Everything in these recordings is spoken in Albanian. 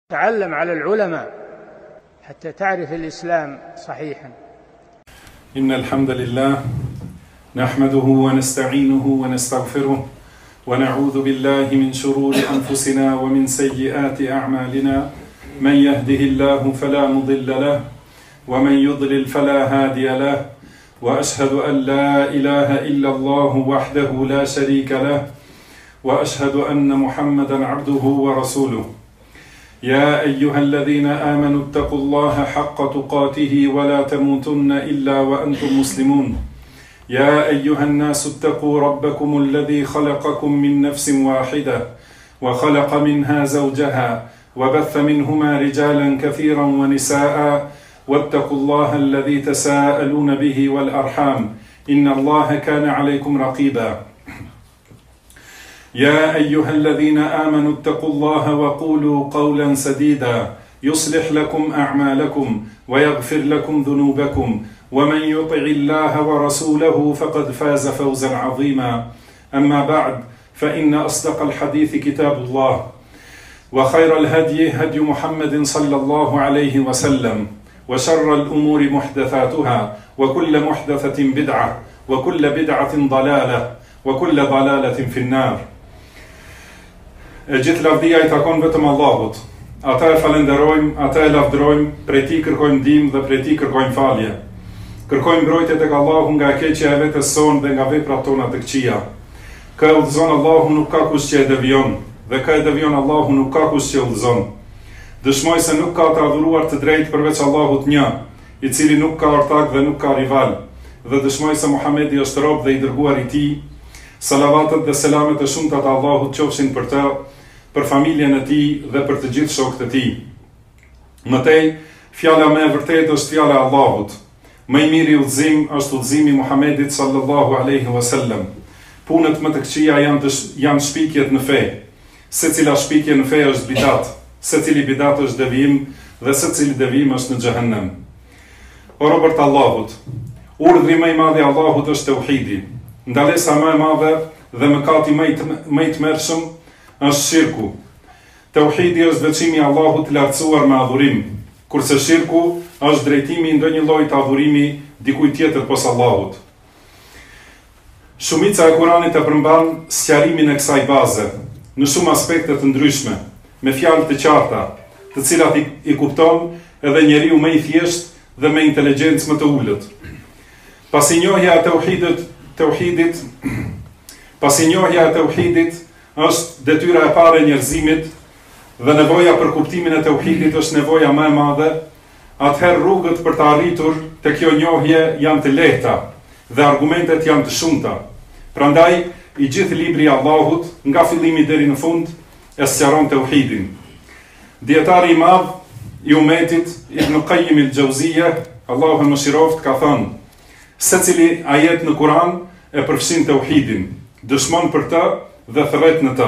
تعلم على العلماء حتى تعرف الإسلام صحيحا. إن الحمد لله نحمده ونستعينه ونستغفره ونعوذ بالله من شرور أنفسنا ومن سيئات أعمالنا. من يهده الله فلا مضل له ومن يضلل فلا هادي له، وأشهد أن لا إله إلا الله وحده لا شريك له، وأشهد أن محمدا عبده ورسوله. يا أيها الذين آمنوا اتقوا الله حق تقاته ولا تموتن إلا وأنتم مسلمون. يا أيها الناس اتقوا ربكم الذي خلقكم من نفس واحدة وخلق منها زوجها وبث منهما رجالا كثيرا ونساء، واتقوا الله الذي تساءلون به والأرحام إن الله كان عليكم رقيبا. يا أيها الذين آمنوا اتقوا الله وقولوا قولا سديدا يصلح لكم أعمالكم ويغفر لكم ذنوبكم، ومن يطع الله ورسوله فقد فاز فوزا عظيما. أما بعد، فإن أصدق الحديث كتاب الله، وخير الهدي هدي محمد صلى الله عليه وسلم، وشر الأمور محدثاتها، وكل محدثة بدعة، وكل بدعة ضلالة، وكل ضلالة في النار. Gjithë lavdia i takon vetëm Allahut. Ata e falenderojmë, ata e lavdërojmë, prej tij kërkojmë ndihmë dhe prej tij kërkojmë falje. Kërkojmë mbrojtje tek Allahu nga e keqja e vetes sonë dhe nga veprat tona të këqija. Kë udhëzon Allahu nuk ka kush që e devion, dhe kë e devion Allahu nuk ka kush që udhëzon. Dëshmoj se nuk ka të adhuruar të drejtë përveç Allahut një, i cili nuk ka ortak dhe nuk ka rival, dhe dëshmoj se Muhamedi është rob dhe i dërguar i tij. Salavatet dhe selamet e shumta të Allahut qofshin për të, për familjen e tij dhe për të gjithë shokët e tij. Mëtej, fjala më e vërtetë është fjala e Allahut. Më i miri udhëzim është udhëzimi i Muhamedit sallallahu alaihi wasallam. Punët më të këqija janë shpikjet në fe. Secila shpikje në fe është bidat, secili bidat është devijim dhe secili devijim është në xhehenem. O robërt të Allahut, urdhri më i madh i Allahut është tauhidi. Ndalesa më e madhe dhe mëkati më i tmerrshëm është shirku. Tauhidi është veçimi i Allahut i lartësuar me adhurim, kurse shirku është drejtimi i ndonjë lloji të adhurimi dikujt tjetër posa Allahut. Shumica e Kuranit e përmban sqarimin e kësaj baze në shumë aspekte të ndryshme, me fjalë të qarta, të cilat i kupton edhe njeriu më i thjesht dhe me inteligjencë më të ulët. Pasi njohja e tauhidit është detyra e parë e njerëzimit dhe nevoja për kuptimin e tauhidit është nevoja më e madhe, atëherë rrugët për të arritur te kjo njohje janë të lehta dhe argumentet janë të shumta. Prandaj, i gjithë libri i Allahut, nga fillimi deri në fund, e sqaron tauhidin. Dietari i madh i umetit, Ibn Qayyim al-Jauziyja, Allahu e mëshiroft, ka thënë: secili ajet në Kur'an e përfshin tauhidin, dëshmon për të dhe thret në të.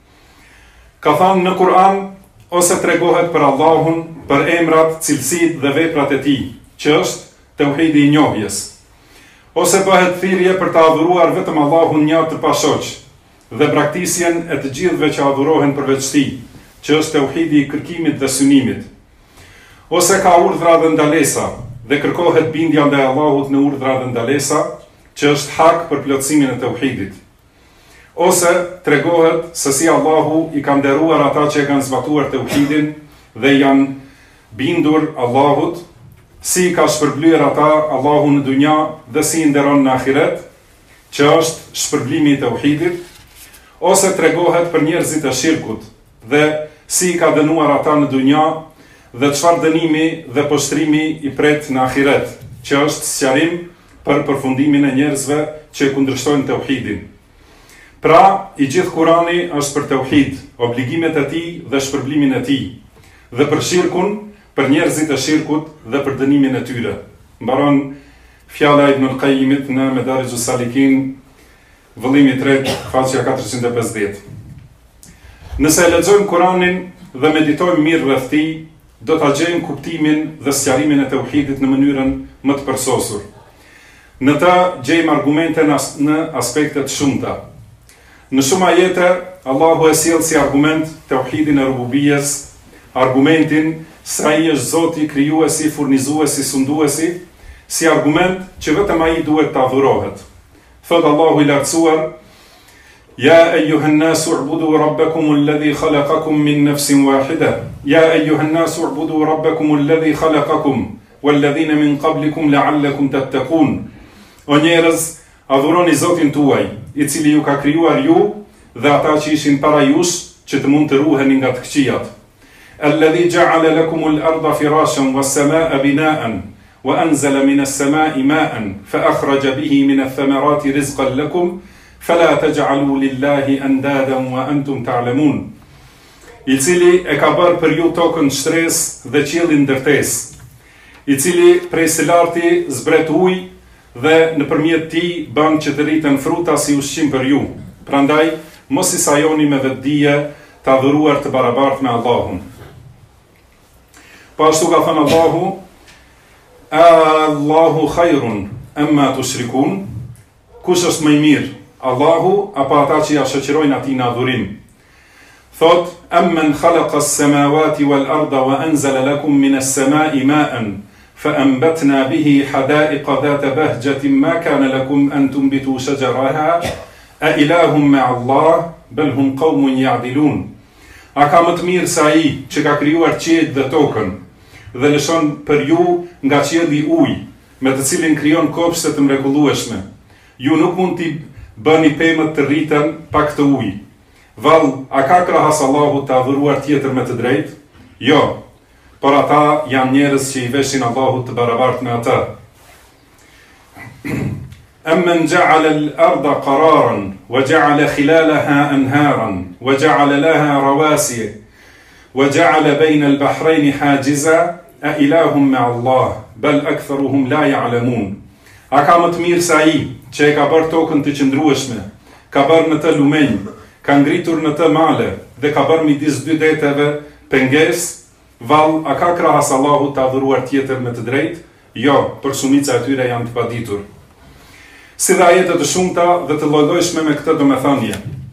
Ka thënë në Kur'an ose tregohet për Allahun, për emrat, cilësitë dhe veprat e tij, që është tauhidi i njohjes. Ose bëhet thirrje për të adhuruar vetëm Allahun një të pashoq dhe braktisjen e të gjithëve që adhurohen përveç tij, që është tauhidi i kërkimit dhe synimit. Ose ka urdhra dhe ndalesa dhe kërkohet bindja ndaj Allahut në urdhra dhe ndalesa, që është hak për plotësimin e tauhidit. Ose tregohet se si Allahu i ka nderuar ata që e kanë zbatuar tauhidin dhe janë bindur Allahut, si i ka shpërblyer ata Allahu në dunja dhe si i nderon në ahiret, që është shpërblimi i tauhidit. Ose tregohet për njerëzit e shirkut dhe si i ka dënuar ata në dunja dhe çfarë dënimi dhe poshtrimi i pret në ahiret, që është sqarim për përfundimin e njerëzve që e kundërshtojnë tauhidin. Pra, i gjithë Kurani është për tauhid, obligimet e tij dhe shpërblimin e tij, dhe për shirkun, për njerëzit e shirkut dhe për dënimin e tyre. Mbaron fjala e Ibn Qayyimit në Madarijus Salikin, vëllimi 3, faqja 450. Nëse e lexojmë Kuranin dhe meditojmë mirë rreth tij, do ta gjejmë kuptimin dhe sqarimin e tauhidit në mënyrën më të përsosur. Në të gjejmë argumente në aspekte të shumta. Në shumë ajete, Allahu e sjell si argument tauhidin e rububijes, argumentin se ai është Zoti, krijuesi, furnizuesi, sunduesi, si argument që vetëm ai duhet të adhurohet. Thot Allahu i lartësuar: Ja ejuhan nasu u'budu rabbakum alladhi khalaqakum min nafsin wahida. Ja ejuhan nasu u'budu rabbakum alladhi khalaqakum walladhina min qablikum la'allakum tattaqun. O njerëz, adhuroni Zotin tuaj, i cili ju ka krijuar ju dhe ata që ishin para jush, që të mund të ruheni nga të këqijat. Alladhi ja'ala lakum al-ardha firashan was-samaa'a bina'an wa anzala min as-samaa'i ma'an fa akhraja bihi min ath-thamarati rizqan lakum fala taj'alu lillahi andadan wa antum ta'lamun. I cili e ka bërë për ju tokën shtresë dhe qiellin ndërtesë, i cili prej së larti zbret ujë dhe nëpërmjet tij bën që të rriten fruta si ushqim për ju. Prandaj mos i sajoni me vetdije të adhuruar të barabartë me Allahun. Po ashtu ka thënë Allahu: Allahu khairun amma tushrikun. Kush është më i mirë, Allahu apo ata që ja shoqërojnë atij në adhurim? Thot: Amman khalaqa as-samawati wal-ardha wa anzala lakum min as-sama'i ma'an فأنبتنا به حدائق ذات بهجة ما كان لكم أن تنبتوا شجرها أإله مع الله بل هم قوم يعدلون. A ka më të mirë se ai që ka krijuar qiellin dhe tokën dhe lëshon për ju nga qielli ujë, me të cilin krijon kopshte të mrekullueshme. Ju nuk mund t'i bëni pemët të rriten pa këtë ujë. Vallë, a ka krahas Allahut të adhuruar tjetër me të drejtë? Jo. Por ata janë njerëz që i veshin Allahut të barabartë me ata. Amman ja'ala al-ardha qararan wa ja'ala khilalaha anharan wa ja'ala laha rawasiya wa ja'ala bayna al-bahrayn hajiza a ilahum ma'a Allah bal aktharuhum la ya'lamun. A ka më të mirë se ai që e ka bërë tokën të qëndrueshme, ka bërë në të lumenj, ka ngritur në të male dhe ka bërë midis dy deteve pengesë? Vallë, a ka krahas Allahut të adhuruar tjetër me të drejtë? Jo, për shumica e tyre janë të paditur. Si dhe ajete të shumta dhe të lloj-llojshme me këtë domethënie.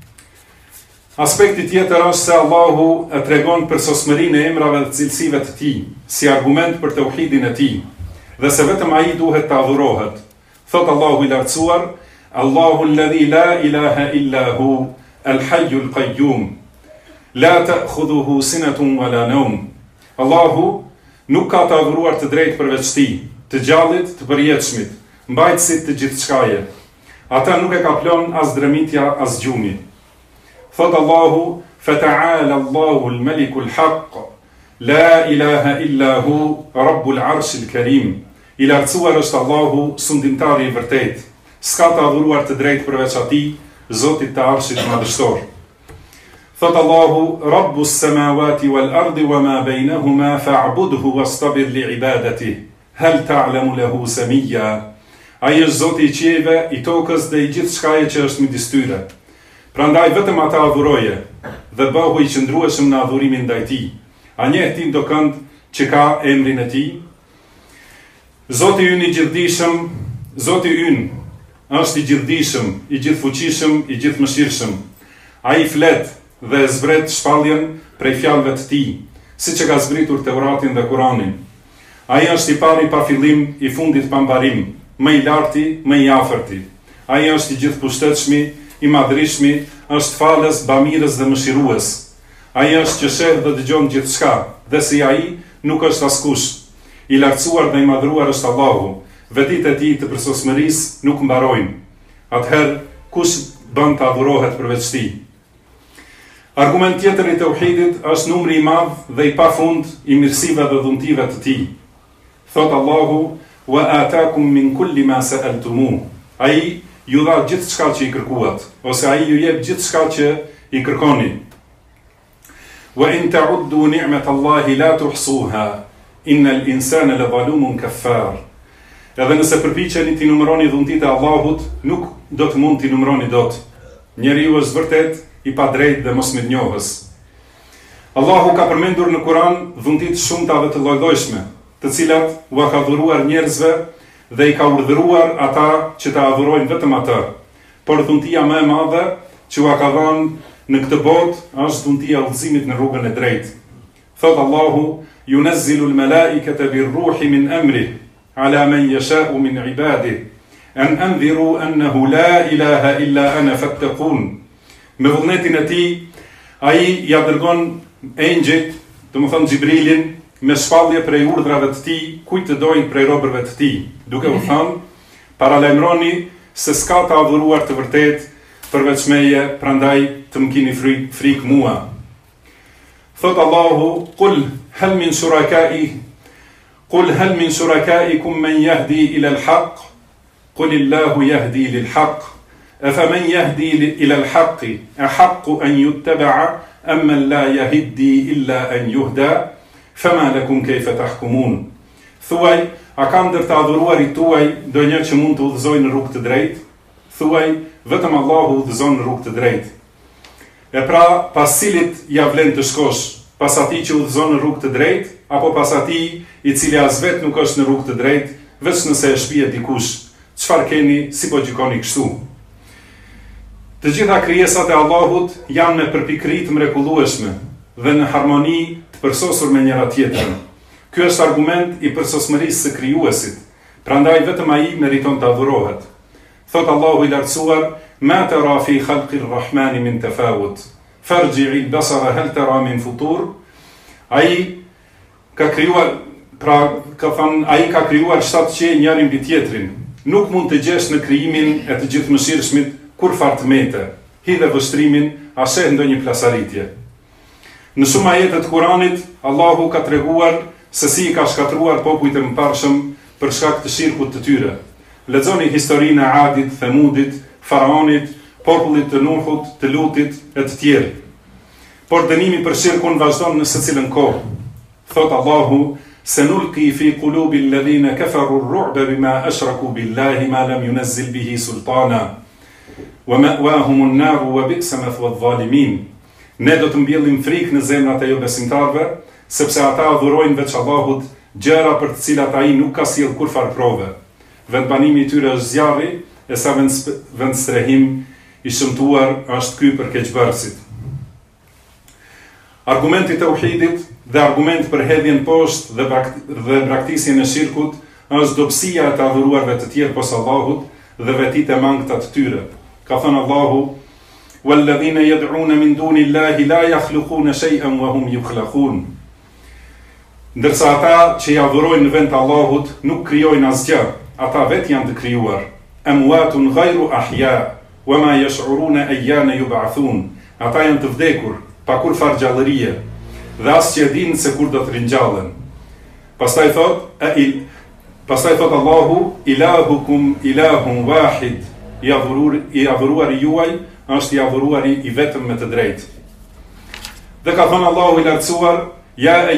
Aspekti tjetër është se Allahu e tregon për sosmërinë e emrave dhe cilësive të tij, si argument për tauhidin e tij, dhe se vetëm ai duhet të adhurohet. Thot Allahu i lartësuar: Allahu alladhi la ilaha illa hu, al-hayyul qayyum, la ta'khudhuhu sinatun wala nawm. Allahu nuk ka të adhuruar të drejtë përveç tij, të gjallit, të përjetshmit, mbajtësit të gjithçkaje. Ata nuk e ka plon as dremitja, as gjumi. Thot Allahu: Fata'ala Allahu al-Maliku al-Haq, la ilaha illa hu, Rabbul Arshil Karim. I lartësuar është Allahu, sundimtari i vërtet. S'ka të adhuruar të drejtë përveç atij, Zotit të Arshit madhështor. Thot Allahu: Rabbus samawati wal ardi wa ma bainahuma fa'budhu wastabir li ibadatihi hal ta'lamu lahu samiyya. Ai është Zoti i qiejve, i tokës dhe i gjithçkaje që është midis tyre. Prandaj vetëm ata adhuroje dhe bëhu i qëndrueshëm në adhurimin ndaj tij. A njeh ti ndo kënd që ka emrin e tij? Zoti ynë i gjithdijshëm, Zoti ynë është i gjithdijshëm, i gjithfuqishëm, i gjithmëshirshëm. Ai flet dhe e zbret shpalljen prej fjalëve të tij, siç e ka zbritur Teuratin dhe Kur'anin. Ai është i pari pa fillim, i fundit pa mbarim, më i larti, më i afërti. Ai është i gjithpushtetshmi, i madhrishmi, është falës, bamirës dhe mëshirues. Ai është që sheh dhe dëgjon gjithçka, dhe si ai nuk është askush. I lartësuar dhe i madhruar është Allahu. Veditë e tij të përsosmërisë nuk mbarojnë. Atëherë, kush bën të adhurohet përveç tij? Argument tjetër i tauhidit është numri i madh dhe i pafund i mirësive dhe dhuntive të tij. Thot Allahu: Wa atakum min kulli ma sa'altumuh. Ai ju dha gjithçka që i kërkuat, ose ai ju jep gjithçka që i kërkoni. Wa in ta'uddu ni'matallahi la tuhsuha, innal insana lazalumun kaffar. Edhe nëse përpiqeni t'i numëroni dhuntit e Allahut, nuk do të mund t'i numëroni dot. Njeriu është vërtet i padrejtë dhe mosmirnjohës. Allahu ka përmendur në Kur'an dhuntit shumta dhe të lloj-llojshme, të cilat u ka dhuruar njerëzve dhe i ka urdhëruar ata që ta adhurojnë vetëm atë. Por dhuntia më e madhe që u ka dhënë në këtë botë është dhuntia e udhëzimit në rrugën e drejtë. Thot Allahu, yunazzilu al-malaikata bir-ruhi min amrih ala man yasha'u min ibadih an anziru annahu la ilaha illa ana fattaqun. Me vullnetin e tij, ai ja dërgon engjëjt, do të thonë Xhibrilin, me shpallje prej urdhrave të tij, kujt të dojnë prej robërve të tij, duke u thënë, paralajmëroni se s'ka të adhuruar të vërtet përveç meje, prandaj të më kini frikë mua. Thot Allahu, qul hal min shurakaikum man yahdi ila al-haq, qul illahu yahdi lil-haq, afaman yahdi ila al-haq ahaqqu an yuttaba'a amma la yahdi illa an yuhda, fama lakum kayfa tahkumun. Thuaj, a kanë ndër të adhuruarit tuaj ndonjë që mund të udhëzojë në rrugë të drejtë? Thuaj, vetëm Allahu udhëzon në rrugë të drejtë. E pra, pas cilit ja vlen të shkosh, pas atij që udhëzon në rrugë të drejtë, apo pas atij i cili as vet nuk është në rrugë të drejtë, veç nëse e shpihet dikush, çfarë keni si po gjykoni kështu? Të gjitha krijesat e Allahut janë me përpikëri të mrekullueshme dhe në harmoni të përsosur me njëra tjetrën. Ky është argument i përsosmërisë së krijuesit, prandaj vetëm ai meriton të adhurohet. Thot Allahu i lartësuar, ma tara fi khalqi rrahmani min tafawut, farji'i al-basara hal tara min futur. Ai ka krijuar, pra ka thënë, ai ka krijuar 7 qiell njëri mbi tjetrin. Nuk mund të gjesh në krijimin e të gjithëmëshirshmit kur fart mete, hidhe vështrimin, ashe ndonjë plasaritje. Në shumë ajete të Kuranit, Allahu ka treguar se si i ka shkatruar popujt e mëparshëm për shkak të shirkut të tyre. Lexoni historinë e Adit, Themudit, Faraonit, popullit të Nuhut, të Lutit e të tjerë. Por dënimi për shirkun vazhdon në secilën kohë. Thot Allahu, senulqi fi qulubi alladhina kafaru ar-ru'ba bima ashraku billahi ma lam yunazzil bihi sultana wa ma'wahum an-nar wa bi'sa mathwa adh-dhalimin. Ne do të mbjellim frikë në zemrat e jo besimtarve, sepse ata adhurojnë veç Allahut gjëra për të cilat ai nuk ka sjell kurfar prove. Vendbanimi i tyre është zjarri, e sa vend strehim i shëmtuar është ky për keqbërësit. Argumenti i tauhidit dhe argument për hedhjen poshtë dhe braktisjen e shirkut është dobësia e të adhuruarve të tjerë posa Allahut dhe vetitë e mangëta të tyre. Ka thënë Allahu, والذين يدعون من دون الله لا يخلقون شيئا وهم يخلقون. Ndërsa ata që i adhurojnë në vend të Allahut nuk krijojnë asgjë, ata vetë janë të krijuar. Amwatun ghayru ahya, wama yash'uruna ayyana yub'athun. Ata janë të vdekur, pa kur far gjallërie, dhe as që e dinë se kur do të ringjallen. Pastaj thot Allahu, ilahukum ilahun wahid, i adhuruari juaj është i adhuruari i vetëm me të drejtë. Dhe ka thënë Allahu i lartësuar, ja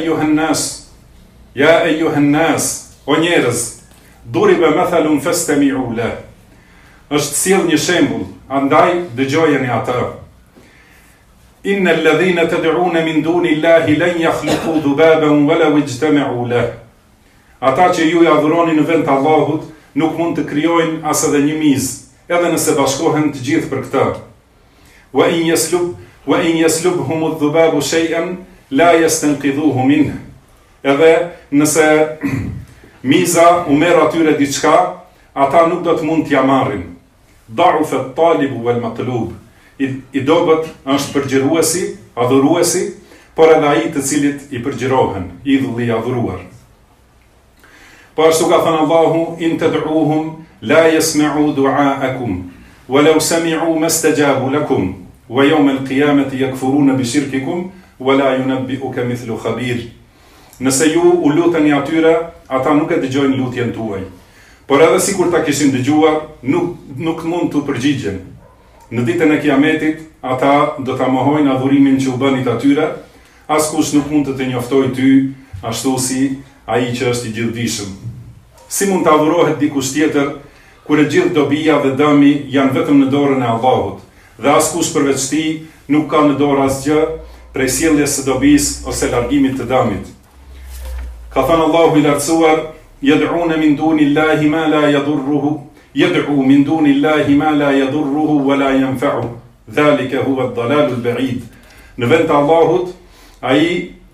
ejuhen nas, o njerëz, duriba mathalun fastami'u lah. Është sjell një shembull, andaj dëgjojeni atë. Inna alladhina tad'una min dunillahi lan yakhluqu dhubaban walaw ijtama'u lah. Ata që ju i adhuroni në vend të Allahut nuk mund të krijojnë as edhe një mizë, edhe nëse bashkohen të gjithë për këtë. Wa in yaslubhum adh-dhubabu shay'an la yastanqidhuhu minhu. Edhe nëse miza u merr atyre diçka, ata nuk do të mund t'ja marrin. Da'ufa at-talibu wal-matlub. I dobët është përgjëruesi, adhuruesi, por edhe ai të cilit i përgjërohen, idhulli i adhuruar. Po ashtu ka thënë Allahu, in tad'uhum la yasma'u du'aakum. ولو سمعوا ما استجابوا لكم ويوم القيامة يكفرون بشرككم ولا ينبئك مثل خبير. Nëse ju u luteni atyre, ata nuk e dëgjojnë lutjen tuaj. Por edhe sikur ta kishin dëgjuar, nuk mund të përgjigjen. Në ditën e Kiametit, ata do ta mohojnë adhurimin që u bënit atyre, askush nuk mund të të njoftojë ty ashtu si ai që është i gjithdijshëm. Si mund të adhurohet dikush tjetër kur e gjithë dobia dhe dëmi janë vetëm në dorën e Allahut, dhe askush përveç tij nuk ka në dorë asgjë prej sjelljes së dobisë ose largimit të dëmit. Ka thënë Allahu i lartësuar, yad'una min dunillahi ma la yadurruhu, yad'u min dunillahi ma la yadurruhu wa la yanfa'u. Dhalika huwa ad-dalalu al-ba'id. Në vend të Allahut, ai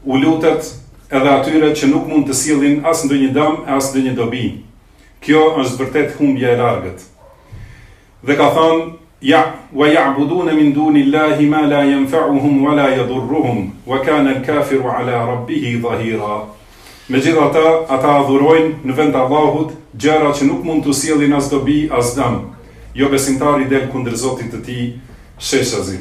u lutet edhe atyre që nuk mund të sillin as ndonjë dëm, as ndonjë dobi. Kjo është vërtet humbje e largët. Dhe ka thënë: "Ja wa ya'buduna min dunillahi ma la yanfa'uhum wa la yadurruhum wa kana al-kafiru 'ala rabbih dhahira." Megjithatë, ata adhurojnë në vend të Allahut gjëra që nuk mund të sjellin as dobi as dëm. Jo besimtari del kundër Zotit të tij sheshazi.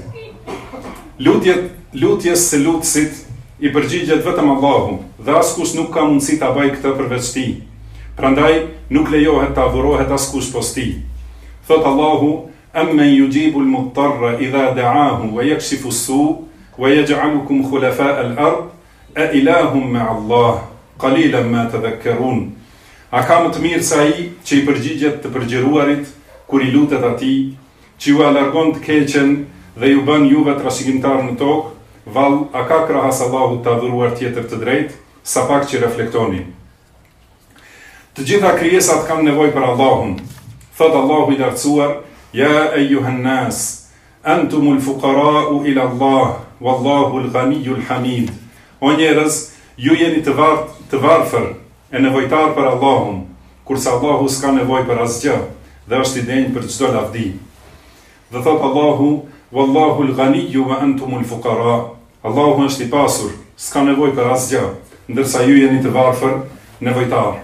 Lutjes së lutësit i përgjigjet vetëm Allahu dhe askush nuk ka mundësi ta bëjë këtë përveç tij. Prandaj nuk lejohet të adhurohet askush post tij. Thot Allahu: "Amman yujibu al-muttarra idha da'ahu wa yakshifu as-su' wa yaj'alukum khulafa'a al-ard a ilahum ma'a Allah qalilan ma tadhakkarun." A ka më të mirë se ai që i përgjigjet të përgjëruarit kur i lutet atij, që ju alargon të keqen dhe ju bën juve trashëgimtar në tokë? Vallë, a ka krahas Allahut të adhuruar tjetër të drejtë? Sa pak që reflektoni. Të gjitha krijesat kanë nevojë për Allahun. Thot Allahu i lartësuar: "Ya ayyuhan nas, antumul fuqara'u ila Allah, wallahu al-ghaniyyul hamid." O njerëz, ju jeni të varfër e nevojtar për Allahun, kurse Allahu s'ka nevojë për asgjë dhe është i denjë për çdo lavdi. Dhe thot Allahu: "Wallahu al-ghaniyyu wa antumul fuqara." Allahu është i pasur, s'ka nevojë për asgjë, ndërsa ju jeni të varfër, nevojtar.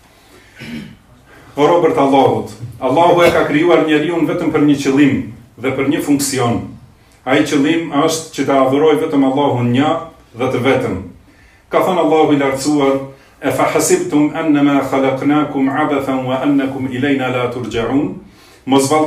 O robërt Allahut, Allahu e ka krijuar njeriun vetëm për një qëllim dhe për një funksion. Ai qëllim është që të adhurojë vetëm Allahun një dhe të vetëm. Ka thënë Allahu i lartësuar: "E fa hasibtum annama khalaqnakum abathan wa annakum ilayna la turja'un." Mos vallë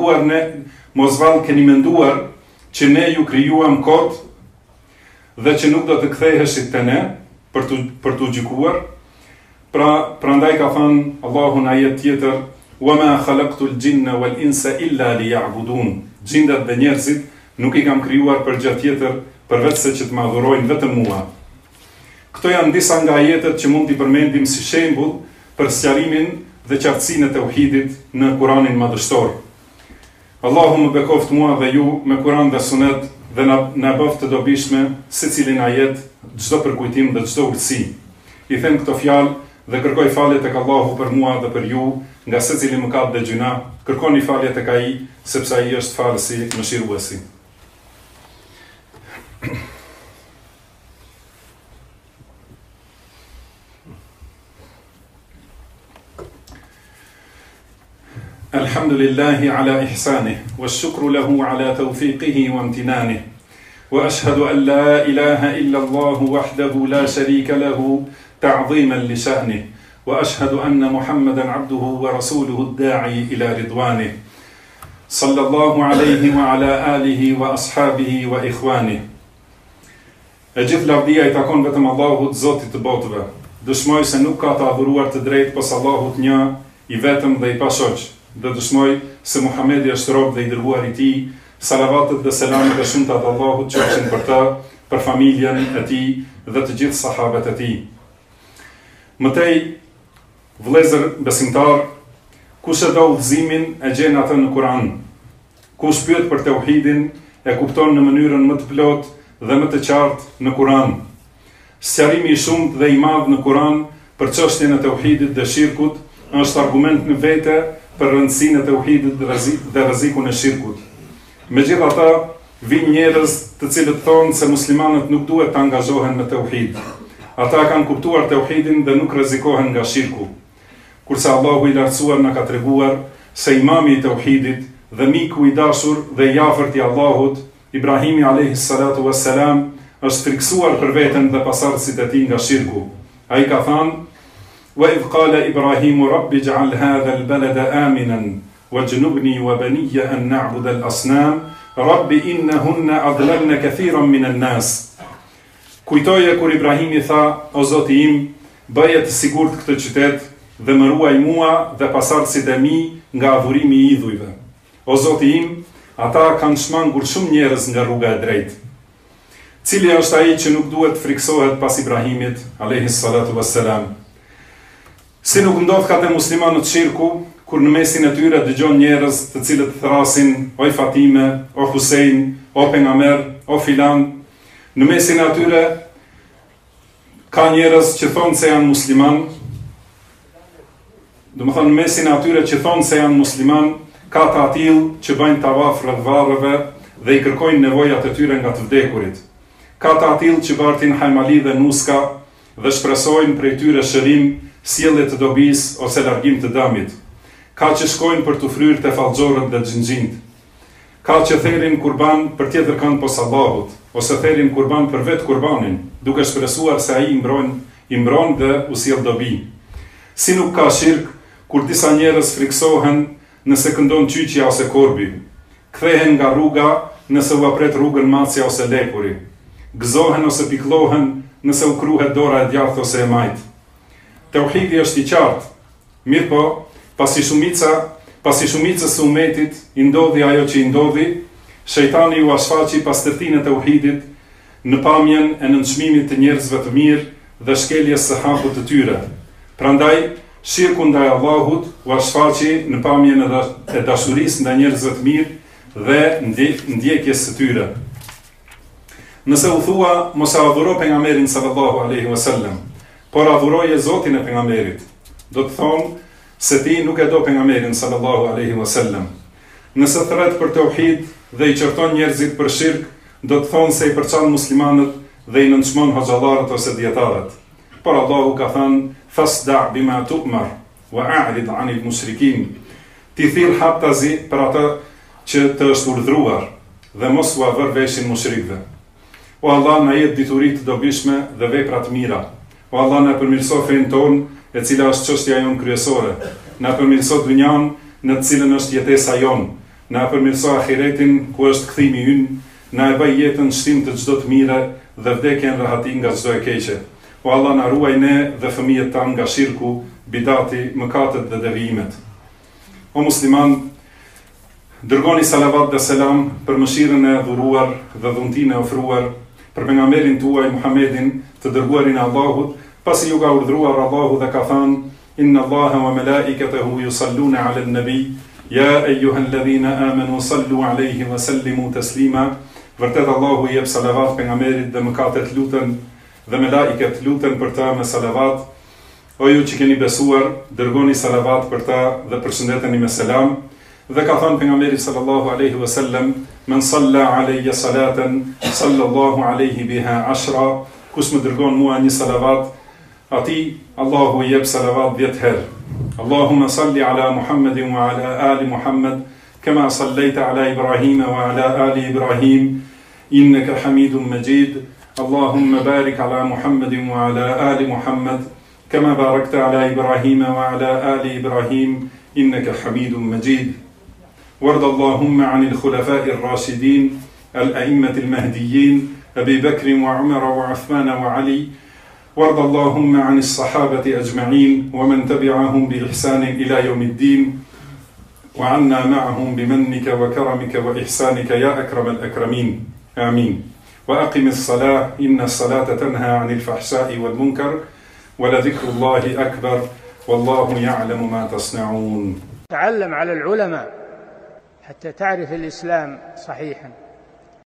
keni menduar që ne ju krijuam kot dhe që nuk do të ktheheshit te ne për t'u gjykuar. Prandaj ka thënë Allahu në ajet tjetër: "Wa ma khalaqtul jinna wal insa illa liya'budun." Gjindat dhe njerëzit nuk i kam krijuar për gjë tjetër përveç se që të më adhurojnë vetëm mua. Këto janë disa nga ajetet që mund t'i përmendim si shembull për sqarimin dhe qartësinë e tauhidit në Kur'anin madhështor. Allahu më bekoft mua dhe ju me Kur'an dhe Sunet dhe na bëft të dobishme secilin ajet, çdo përkujtim dhe çdo urtësi. I them këto fjalë dhe kërkoj falje tek Allahu për mua dhe për ju nga secili mëkat dhe gjuna. Kërkoni falje tek ai, sepse ai është falësi, mëshiruesi. Alhamdulillahi ala ihsanih, wa shukru lahu ala tawfiqihi wa amtinanih, wa ashhadu an la ilaha illa Allahu wahdahu la sharika lahu ta'dhiman li sha'nih, wa ashhadu anna Muhammadan abduhu wa rasuluhu ad-da'i ila ridwanih, sallallahu alayhi wa ala alihi wa ashabihi wa ikhwanih. E gjithë lavdia i takon vetëm Allahut, Zotit të botëve. Dëshmoj se nuk ka të adhuruar të drejtë pas Allahut një, i vetëm dhe i pashoq. Dhe dëshmoj se Muhamedi është rob dhe i dërguar i tij. Salavatet dhe selamet e shumta të Allahut qofshin për të, për familjen e tij dhe të gjithë sahabët e tij. Mëtej, vëllezër besimtar, kush e do udhëzimin e gjen atë në Kur'an. Kush pyet për tauhidin e kupton në mënyrën më të plotë dhe më të qartë në Kur'an. Sqarimi i shumtë dhe i madh në Kur'an për çështjen e tauhidit dhe shirkut është argument në vete për rëndësinë e tauhidit dhe rrezikun e shirkut. Megjithatë, vijnë njerëz të cilët thonë se muslimanët nuk duhet të angazhohen me tauhid. Ata kanë kuptuar tauhidin dhe nuk rrezikohen nga shirku. Kurse Allahu i lartësuar na ka treguar se imami i tauhidit dhe miku i dashur dhe i afërt i Allahut, Ibrahimi alayhi salatu wassalam, është friksuar për veten dhe pasardhësit e tij nga shirku. Ai ka thënë: "Wa idh qala Ibrahimu rabbi ij'al hadha al-balada aminan wajnubni wa baniya an na'buda al-asnam rabbi innahunna adlalna kathiran min an-nas." Kujtoje kur Ibrahimi tha: "O Zoti im, bëje të sigurt këtë qytet dhe më ruaj mua dhe pasardhësit e mi nga adhurimi i idhujve. O Zoti im, ata kanë shmangur shumë njerëz nga rruga e drejtë." Cili është ai që nuk duhet friksohet pas Ibrahimit alayhi salatu wassalam? Si nuk ndodh ka te muslimanët shirku, kur në mesin e tyre dëgjon njerëz të cilët thrasin: "O Fatime, o Husein, o pejgamber, o filan." Në mesin e atyre Ka njerëz që thonë se janë musliman, do më thonë mesin atyre që thonë se janë musliman, ka të atill që bëjnë tavaf rreth varreve dhe i kërkojnë nevojat e tyre nga të vdekurit. Ka të atill që bartin hajmali dhe nuska dhe shpresojnë prej tyre shërim, sjellje të dobis ose largim të dëmit. Ka që shkojnë për të fryrë të fallxorët dhe xhinxhint. Ka që therin kurban për tjetër kënd pos Allahut, ose therin kurban për vetë kurbanin, duke shpresuar se ai i mbron dhe u sjell dobi. Si nuk ka shirk kur disa njerëz friksohen nëse këndon qyqja ose korbi, kthehen nga rruga nëse u apret rrugën macja ose lepuri, gëzohen ose piklohen nëse u kruhet dora e djathtë ose e majt. Tauhidi është i qartë, mirë po, pasi shumicës së umetit i ndodhi ajo që i ndodhi, shejtani u ashfaqi pastërtinë e tauhidit në pamjen e nënçmimit të njerëzve të mirë dhe shkeljes së haput të tyre. Prandaj, shirku ndaj Allahut u ashfaqi në pamjen e dashurisë ndaj njerëzve të mirë dhe ndjekjes së tyre. Nëse u thua mos e adhuro pejgamberin sallallahu alaihi wasallam, por adhuroje Zotin e pejgamberit, do të thonë se ti nuk e do pejgamberin sallallahu alaihi wasallam. Nëse thret për tauhid dhe i qorton njerëzit për shirk, do të thonë se i përçan muslimanët dhe i nënçmon hoxhallarët ose dietarët. Por Allahu ka thënë: "Fasda' bima tu'mar wa a'rid 'anil mushrikin." Ti thirr haptazi për atë që të është urdhëruar dhe mos u avër veshin mushrikëve. O Allah, na jep dituri të dobishme dhe vepra të mira. O Allah, na përmirëso fenë tonë, e cila është çështja jonë kryesore. Na përmirëso dynjan në të cilën është jetesa jonë. Na përmirëso ahiretin ku është kthimi ynë. Na e bëj jetën shtim të çdo të mire dhe vdekjen rahati nga çdo e keqe. O Allah, na ruaj ne dhe fëmijët tanë nga shirku, bidati, mëkatet dhe devijimet. O musliman, dërgoni salavat dhe selam për mëshirën e dhuruar dhe dhuntinë e ofruar për pejgamberin tuaj Muhammedin, të dërguarin e Allahut, pasi ju ka urdhëruar Allahu dhe ka thënë: "Inna Allaha wa malaikatahu yusalluna 'alan nabi, ya ayyuhalladhina amanu sallu 'alayhi wa sallimu taslima." Vërtet Allahu i jep salavat pejgamberit dhe mëkatet lutën dhe melaiket lutën për ta me salavat. O ju që keni besuar, dërgoni salavat për ta dhe përshëndeteni me selam. Dhe ka thënë pejgamberi sallallahu alaihi wasallam: "Men salla alayya salatan sallallahu alaihi biha 10." Kush më dërgon mua një salavat, ati Allahu i jep salavat 10 herë. Allahumma salli ala Muhammedin wa ala ali Muhammed, kama sallaita ala Ibrahim wa ala ali Ibrahim, innaka Hamidum Majid. Allahumma barik ala Muhammedin wa ala ali Muhammed, kama barakta ala Ibrahim wa ala ali Ibrahim, innaka Hamidum Majid. وارض اللهم عن الخلفاء الراشدين الأئمة المهديين أبي بكر وعمر وعثمان وعلي. وارض اللهم عن الصحابة أجمعين ومن تبعهم بإحسان إلى يوم الدين وعنا معهم بمنك وكرمك وإحسانك يا أكرم الأكرمين. آمين. وأقم الصلاة إن الصلاة تنهى عن الفحشاء والمنكر ولذكر الله أكبر والله يعلم ما تصنعون. تعلم على العلماء حتى تعرف الإسلام صحيحا.